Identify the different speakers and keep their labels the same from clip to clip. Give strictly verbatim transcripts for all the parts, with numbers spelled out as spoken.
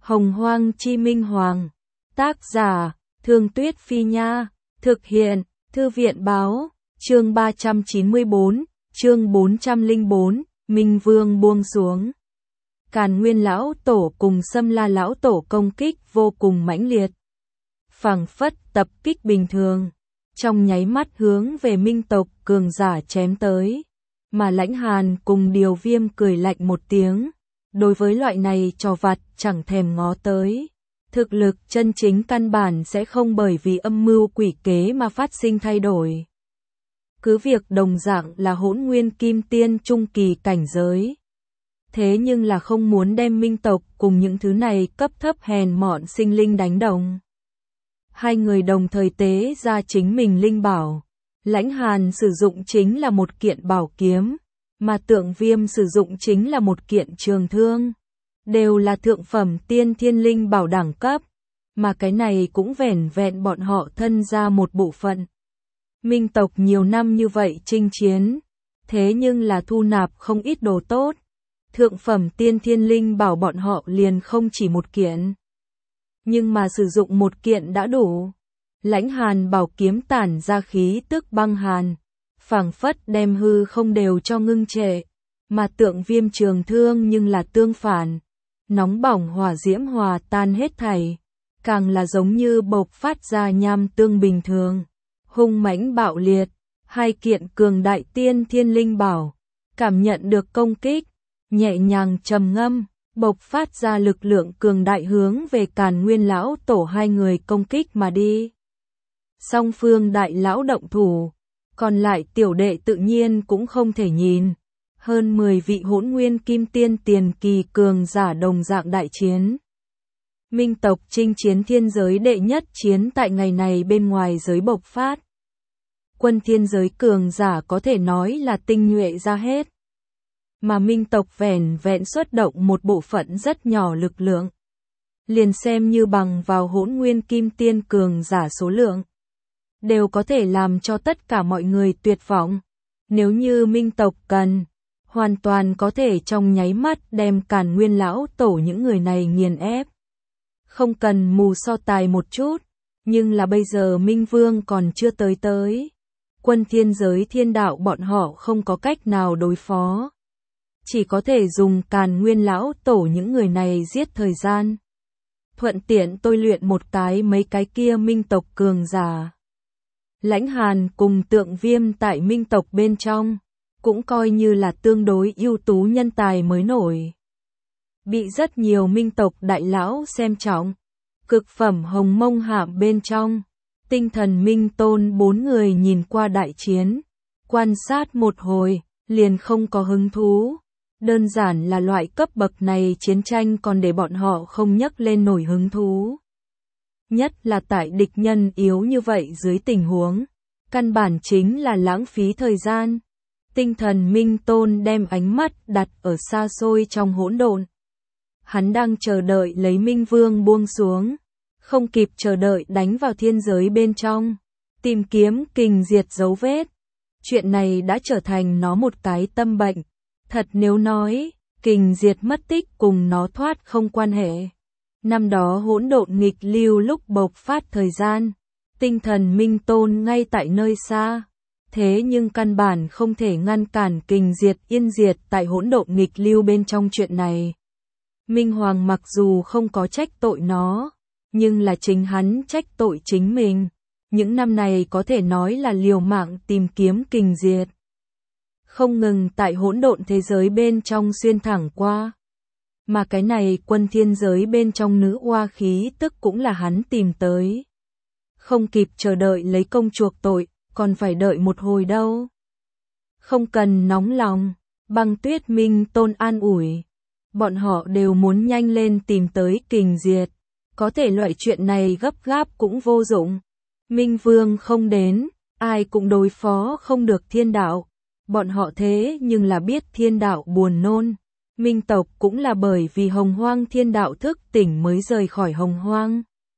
Speaker 1: Hồng Hoang Chi Minh Hoàng. Tác giả, Thương Tuyết Phi Nha. Thực hiện, Thư viện Báo. Chương ba trăm chín mươi tư, chương bốn trăm lẻ bốn, Minh Vương buông xuống. Càn Nguyên lão tổ cùng Xâm La lão tổ công kích vô cùng mãnh liệt. Phảng phất tập kích bình thường, trong nháy mắt hướng về Minh tộc cường giả chém tới. Mà Lãnh Hàn cùng Điều Viêm cười lạnh một tiếng, đối với loại này trò vặt chẳng thèm ngó tới. Thực lực chân chính căn bản sẽ không bởi vì âm mưu quỷ kế mà phát sinh thay đổi. Cứ việc đồng dạng là hỗn nguyên kim tiên trung kỳ cảnh giới. Thế nhưng là không muốn đem Minh tộc cùng những thứ này cấp thấp hèn mọn sinh linh đánh đồng. Hai người đồng thời tế ra chính mình linh bảo. Lãnh Hàn sử dụng chính là một kiện bảo kiếm, mà Tượng Viêm sử dụng chính là một kiện trường thương. Đều là thượng phẩm tiên thiên linh bảo đẳng cấp, mà cái này cũng vẻn vẹn bọn họ thân ra một bộ phận. Minh tộc nhiều năm như vậy chinh chiến, thế nhưng là thu nạp không ít đồ tốt. Thượng phẩm tiên thiên linh bảo bọn họ liền không chỉ một kiện, nhưng mà sử dụng một kiện đã đủ. Lãnh Hàn bảo kiếm tản ra khí tức băng hàn, phảng phất đem hư không đều cho ngưng trệ, mà Tượng Viêm trường thương nhưng là tương phản, nóng bỏng hỏa diễm hòa tan hết thảy, càng là giống như bộc phát ra nham tương bình thường, hung mãnh bạo liệt. Hai kiện cường đại tiên thiên linh bảo, cảm nhận được công kích, nhẹ nhàng trầm ngâm, bộc phát ra lực lượng cường đại hướng về Càn Nguyên lão tổ hai người công kích mà đi. Song phương đại lão động thủ, còn lại tiểu đệ tự nhiên cũng không thể nhìn. Hơn mười vị hỗn nguyên kim tiên tiền kỳ cường giả đồng dạng đại chiến. Minh tộc chinh chiến thiên giới đệ nhất chiến tại ngày này bên ngoài giới bộc phát. Quân thiên giới cường giả có thể nói là tinh nhuệ ra hết. Mà Minh tộc vẻn vẹn xuất động một bộ phận rất nhỏ lực lượng. Liền xem như bằng vào hỗn nguyên kim tiên cường giả số lượng, đều có thể làm cho tất cả mọi người tuyệt vọng. Nếu như Minh tộc cần, hoàn toàn có thể trong nháy mắt đem Càn Nguyên lão tổ những người này nghiền ép. Không cần mù so tài một chút, nhưng là bây giờ Minh Vương còn chưa tới tới. Quân thiên giới thiên đạo bọn họ không có cách nào đối phó. Chỉ có thể dùng Càn Nguyên lão tổ những người này giết thời gian. Thuận tiện tôi luyện một cái mấy cái kia Minh tộc cường giả. Lãnh Hàn cùng Tượng Viêm tại Minh tộc bên trong, cũng coi như là tương đối ưu tú nhân tài mới nổi. Bị rất nhiều Minh tộc đại lão xem trọng. Cực phẩm Hồng Mông Hạm bên trong, Tinh Thần Minh Tôn bốn người nhìn qua đại chiến, quan sát một hồi, liền không có hứng thú. Đơn giản là loại cấp bậc này chiến tranh còn để bọn họ không nhấc lên nổi hứng thú. Nhất là tại địch nhân yếu như vậy dưới tình huống, căn bản chính là lãng phí thời gian. Tinh Thần Minh Tôn đem ánh mắt đặt ở xa xôi trong hỗn độn. Hắn đang chờ đợi lấy Minh Vương buông xuống, không kịp chờ đợi đánh vào thiên giới bên trong, tìm kiếm kình diệt dấu vết. Chuyện này đã trở thành nó một cái tâm bệnh. Thật nếu nói, kình diệt mất tích cùng nó thoát không quan hệ. Năm đó hỗn độn nghịch lưu lúc bộc phát thời gian, Tinh Thần Minh Tôn ngay tại nơi xa. Thế nhưng căn bản không thể ngăn cản kình diệt yên diệt tại hỗn độn nghịch lưu bên trong chuyện này. Minh Hoàng mặc dù không có trách tội nó, nhưng là chính hắn trách tội chính mình. Những năm này có thể nói là liều mạng tìm kiếm kình diệt. Không ngừng tại hỗn độn thế giới bên trong xuyên thẳng qua. Mà cái này quân thiên giới bên trong nữ oa khí tức cũng là hắn tìm tới. Không kịp chờ đợi lấy công chuộc tội, còn phải đợi một hồi đâu. Không cần nóng lòng, Băng Tuyết Minh Tôn an ủi. Bọn họ đều muốn nhanh lên tìm tới kình diệt. Có thể loại chuyện này gấp gáp cũng vô dụng. Minh Vương không đến, ai cũng đối phó không được thiên đạo. Bọn họ thế nhưng là biết thiên đạo buồn nôn. Minh tộc cũng là bởi vì Hồng Hoang thiên đạo thức tỉnh mới rời khỏi Hồng Hoang.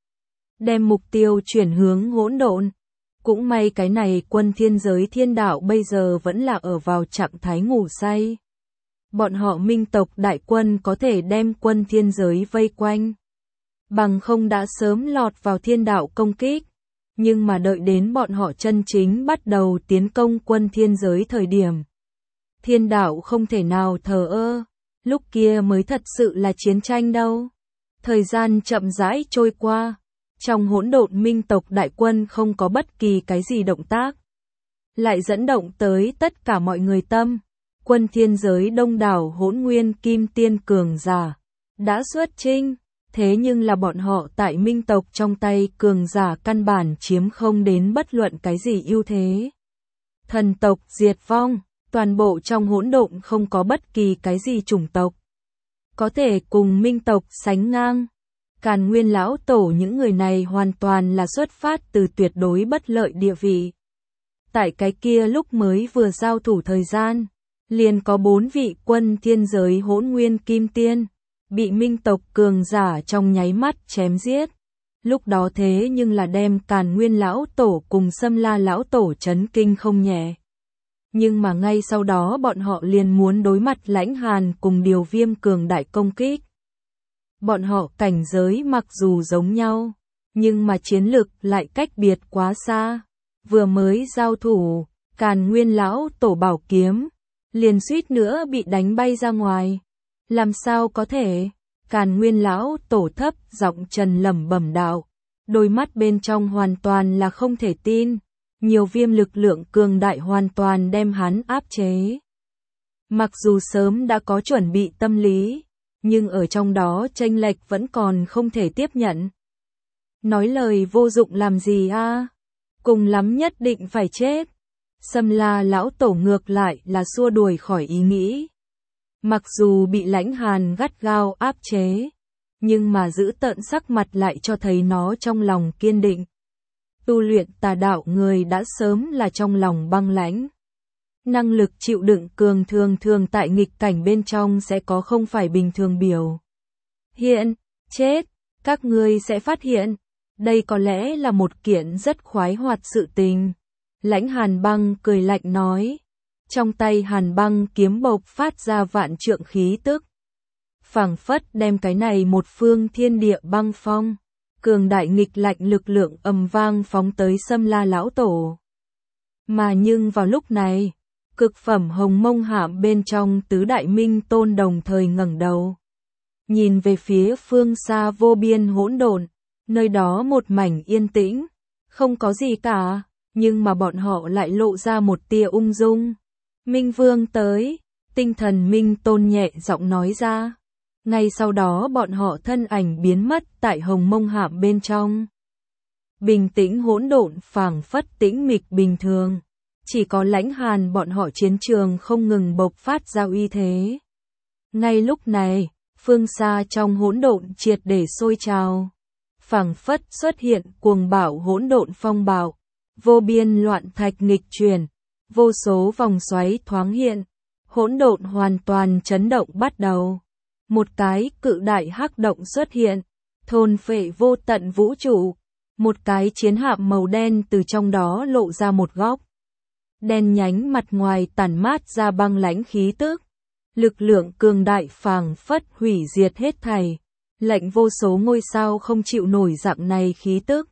Speaker 1: Đem mục tiêu chuyển hướng hỗn độn. Cũng may cái này quân thiên giới thiên đạo bây giờ vẫn là ở vào trạng thái ngủ say. Bọn họ Minh tộc đại quân có thể đem quân thiên giới vây quanh. bằng không đã sớm lọt vào thiên đạo công kích. Nhưng mà đợi đến bọn họ chân chính bắt đầu tiến công quân thiên giới thời điểm. Thiên đạo không thể nào thờ ơ, lúc kia mới thật sự là chiến tranh đâu. Thời gian chậm rãi trôi qua, trong hỗn độn minh tộc đại quân không có bất kỳ cái gì động tác. Lại dẫn động tới tất cả mọi người tâm, quân thiên giới đông đảo hỗn nguyên kim tiên cường giả, đã xuất chinh. Thế nhưng là bọn họ tại minh tộc trong tay cường giả căn bản chiếm không đến bất luận cái gì ưu thế. Thần tộc diệt vong, toàn bộ trong hỗn độn không có bất kỳ cái gì chủng tộc có thể cùng minh tộc sánh ngang. Càn Nguyên lão tổ những người này hoàn toàn là xuất phát từ tuyệt đối bất lợi địa vị. Tại cái kia lúc mới vừa giao thủ thời gian, liền có bốn vị quân thiên giới hỗn nguyên kim tiên bị minh tộc cường giả trong nháy mắt chém giết. Lúc đó thế nhưng là đem Càn Nguyên lão tổ cùng Sâm La lão tổ chấn kinh không nhẹ. Nhưng mà ngay sau đó bọn họ liền muốn đối mặt Lãnh Hàn cùng Điều Viêm cường đại công kích. Bọn họ cảnh giới mặc dù giống nhau, nhưng mà chiến lực lại cách biệt quá xa. Vừa mới giao thủ, Càn Nguyên lão tổ bảo kiếm liền suýt nữa bị đánh bay ra ngoài. Làm sao có thể? Càn Nguyên lão tổ thấp giọng trần lẩm bẩm đạo, đôi mắt bên trong hoàn toàn là không thể tin. Nhiều viêm lực lượng cường đại hoàn toàn đem hắn áp chế. Mặc dù sớm đã có chuẩn bị tâm lý, nhưng ở trong đó chênh lệch vẫn còn không thể tiếp nhận. Nói lời vô dụng làm gì a? Cùng lắm nhất định phải chết. Sâm La lão tổ ngược lại là xua đuổi khỏi ý nghĩ. Mặc dù bị Lãnh Hàn gắt gao áp chế, nhưng mà giữ tợn sắc mặt lại cho thấy nó trong lòng kiên định. Tu luyện tà đạo người đã sớm là trong lòng băng lãnh. Năng lực chịu đựng cường thường thường tại nghịch cảnh bên trong sẽ có không phải bình thường biểu. Hiện, chết, các ngươi sẽ phát hiện, đây có lẽ là một kiện rất khoái hoạt sự tình. Lãnh Hàn Băng cười lạnh nói. Trong tay Hàn Băng kiếm bộc phát ra vạn trượng khí tức. Phảng phất đem cái này một phương thiên địa băng phong. Cường đại nghịch lạnh lực lượng ầm vang phóng tới Sâm La lão tổ. Mà nhưng vào lúc này, cực phẩm hồng mông hạm bên trong tứ đại minh tôn đồng thời ngẩng đầu. Nhìn về phía phương xa vô biên hỗn độn, nơi đó một mảnh yên tĩnh, không có gì cả, nhưng mà bọn họ lại lộ ra một tia ung dung. Minh Vương tới, tinh thần Minh Tôn nhẹ giọng nói ra. Ngay sau đó bọn họ thân ảnh biến mất tại hồng mông hạm bên trong. Bình tĩnh hỗn độn phảng phất tĩnh mịch bình thường. Chỉ có Lãnh Hàn bọn họ chiến trường không ngừng bộc phát ra uy thế. Ngay lúc này, phương xa trong hỗn độn triệt để sôi trào. Phảng phất xuất hiện cuồng bạo hỗn độn phong bạo. Vô biên loạn thạch nghịch chuyển. Vô số vòng xoáy thoáng hiện. Hỗn độn hoàn toàn chấn động bắt đầu. Một cái cự đại hắc động xuất hiện, thôn phệ vô tận vũ trụ. Một cái chiến hạm màu đen từ trong đó lộ ra một góc. Đen nhánh mặt ngoài tản mát ra băng lãnh khí tức. Lực lượng cường đại phảng phất hủy diệt hết thảy. Lệnh vô số ngôi sao không chịu nổi dạng này khí tức.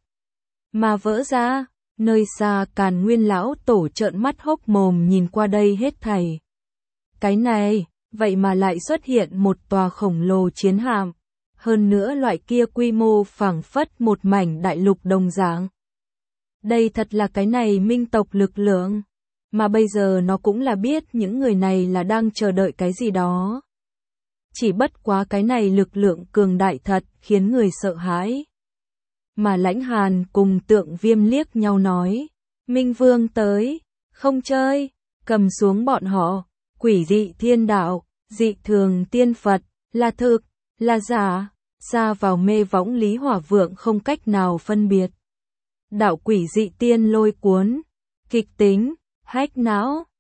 Speaker 1: Mà vỡ ra, nơi xa Càn Nguyên lão tổ trợn mắt hốc mồm nhìn qua đây hết thảy. Cái này, vậy mà lại xuất hiện một tòa khổng lồ chiến hạm. Hơn nữa loại kia quy mô phảng phất một mảnh đại lục đồng dạng. Đây thật là cái này minh tộc lực lượng. Mà bây giờ nó cũng là biết những người này là đang chờ đợi cái gì đó. Chỉ bất quá cái này lực lượng cường đại thật khiến người sợ hãi. Mà Lãnh Hàn cùng Tượng Viêm liếc nhau nói. Minh Vương tới, không chơi, cầm xuống bọn họ. Quỷ dị thiên đạo, dị thường tiên Phật, là thực, là giả, xa vào mê võng Lý Hỏa Vượng không cách nào phân biệt. Đạo quỷ dị tiên lôi cuốn, kịch tính, hách não,